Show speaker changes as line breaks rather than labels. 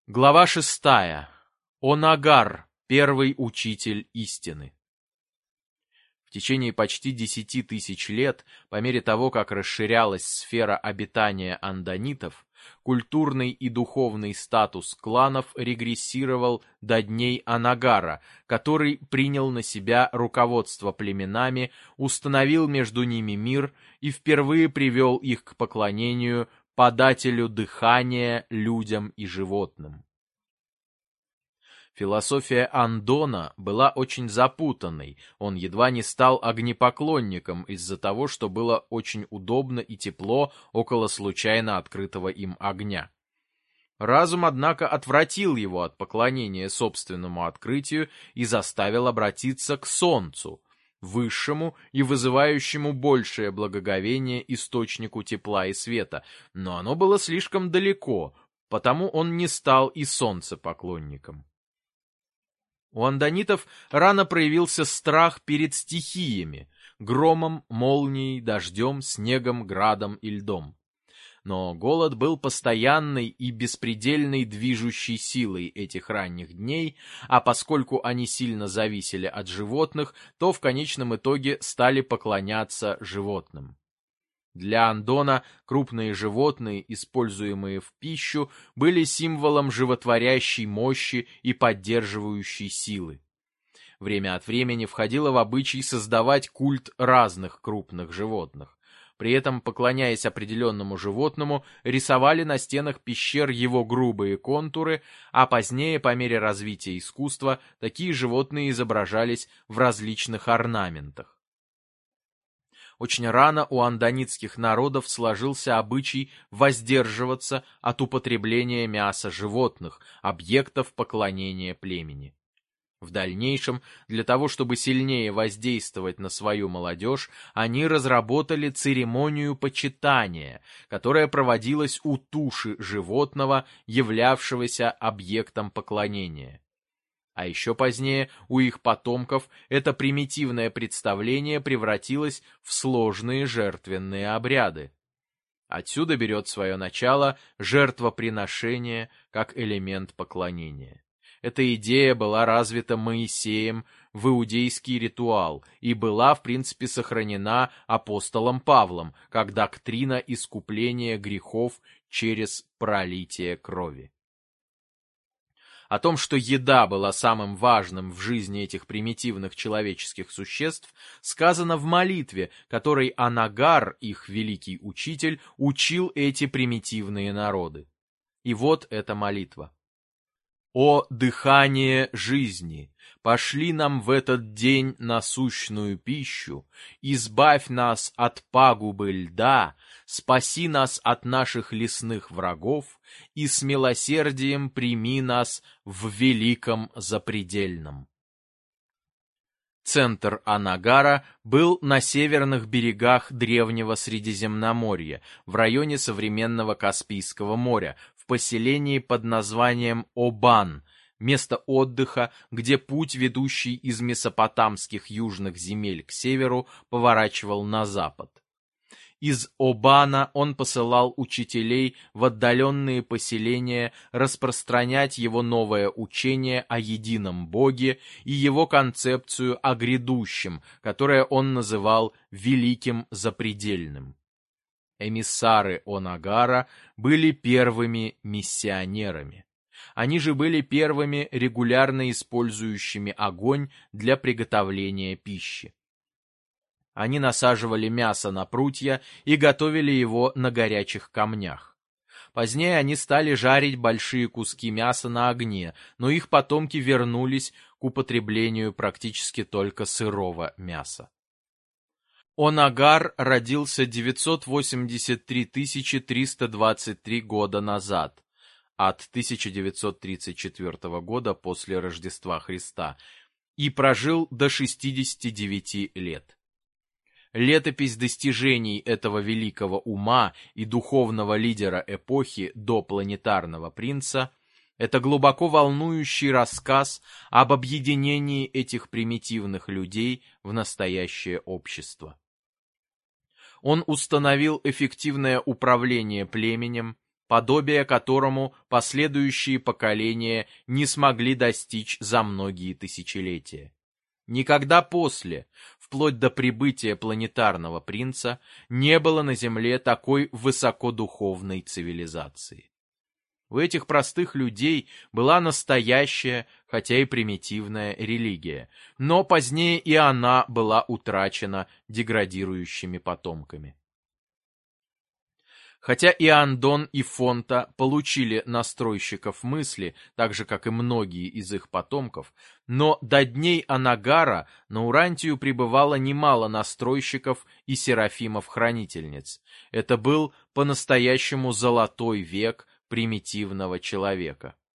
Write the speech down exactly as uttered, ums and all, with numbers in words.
Глава шестая. Онагар, первый учитель истины. В течение почти десяти тысяч лет, по мере того, как расширялась сфера обитания андонитов, культурный и духовный статус кланов регрессировал до дней Онагара, который принял на себя руководство племенами, установил между ними мир и впервые привел их к поклонению подателю дыхания людям и животным. Философия Андона была очень запутанной, он едва не стал огнепоклонником из-за того, что было очень удобно и тепло около случайно открытого им огня. Разум, однако, отвратил его от поклонения собственному открытию и заставил обратиться к солнцу, высшему и вызывающему большее благоговение источнику тепла и света, но оно было слишком далеко, потому он не стал и солнцепоклонником. У андонитов рано проявился страх перед стихиями — громом, молнией, дождем, снегом, градом и льдом. Но голод был постоянной и беспредельной движущей силой этих ранних дней, а поскольку они сильно зависели от животных, то в конечном итоге стали поклоняться животным. Для Андона крупные животные, используемые в пищу, были символом животворящей мощи и поддерживающей силы. Время от времени входило в обычай создавать культ разных крупных животных. При этом, поклоняясь определенному животному, рисовали на стенах пещер его грубые контуры, а позднее, по мере развития искусства, такие животные изображались в различных орнаментах. Очень рано у андонитских народов сложился обычай воздерживаться от употребления мяса животных, объектов поклонения племени. В дальнейшем, для того чтобы сильнее воздействовать на свою молодежь, они разработали церемонию почитания, которая проводилась у туши животного, являвшегося объектом поклонения. А еще позднее у их потомков это примитивное представление превратилось в сложные жертвенные обряды. Отсюда берет свое начало жертвоприношение как элемент поклонения. Эта идея была развита Моисеем в иудейский ритуал и была, в принципе, сохранена апостолом Павлом как доктрина искупления грехов через пролитие крови. О том, что еда была самым важным в жизни этих примитивных человеческих существ, сказано в молитве, которой Онагар, их великий учитель, учил эти примитивные народы. И вот эта молитва. «О дыхание жизни! Пошли нам в этот день насущную пищу, избавь нас от пагубы льда, спаси нас от наших лесных врагов и с милосердием прими нас в великом запредельном». Центр Онагара был на северных берегах древнего Средиземноморья, в районе современного Каспийского моря, в поселении под названием Обан, место отдыха, где путь, ведущий из месопотамских южных земель к северу, поворачивал на запад. Из Обана он посылал учителей в отдаленные поселения распространять его новое учение о едином Боге и его концепцию о грядущем, которое он называл «великим запредельным». Эмиссары Онагара были первыми миссионерами. Они же были первыми регулярно использующими огонь для приготовления пищи. Они насаживали мясо на прутья и готовили его на горячих камнях. Позднее они стали жарить большие куски мяса на огне, но их потомки вернулись к употреблению практически только сырого мяса. Онагар родился девятьсот восемьдесят три тысячи триста двадцать три года назад, от тысяча девятьсот тридцать четвёртого года после Рождества Христа, и прожил до шестидесяти девяти лет. Летопись достижений этого великого ума и духовного лидера эпохи до планетарного принца — это глубоко волнующий рассказ об объединении этих примитивных людей в настоящее общество. Он установил эффективное управление племенем, подобие которому последующие поколения не смогли достичь за многие тысячелетия. Никогда после, вплоть до прибытия планетарного принца, не было на Земле такой высокодуховной цивилизации. У этих простых людей была настоящая, хотя и примитивная религия, но позднее и она была утрачена деградирующими потомками. Хотя Иоанн и Фонта получили настройщиков мысли, так же, как и многие из их потомков, но до дней Анагара на Урантию прибывало немало настройщиков и серафимов-хранительниц. Это был по-настоящему золотой век примитивного человека.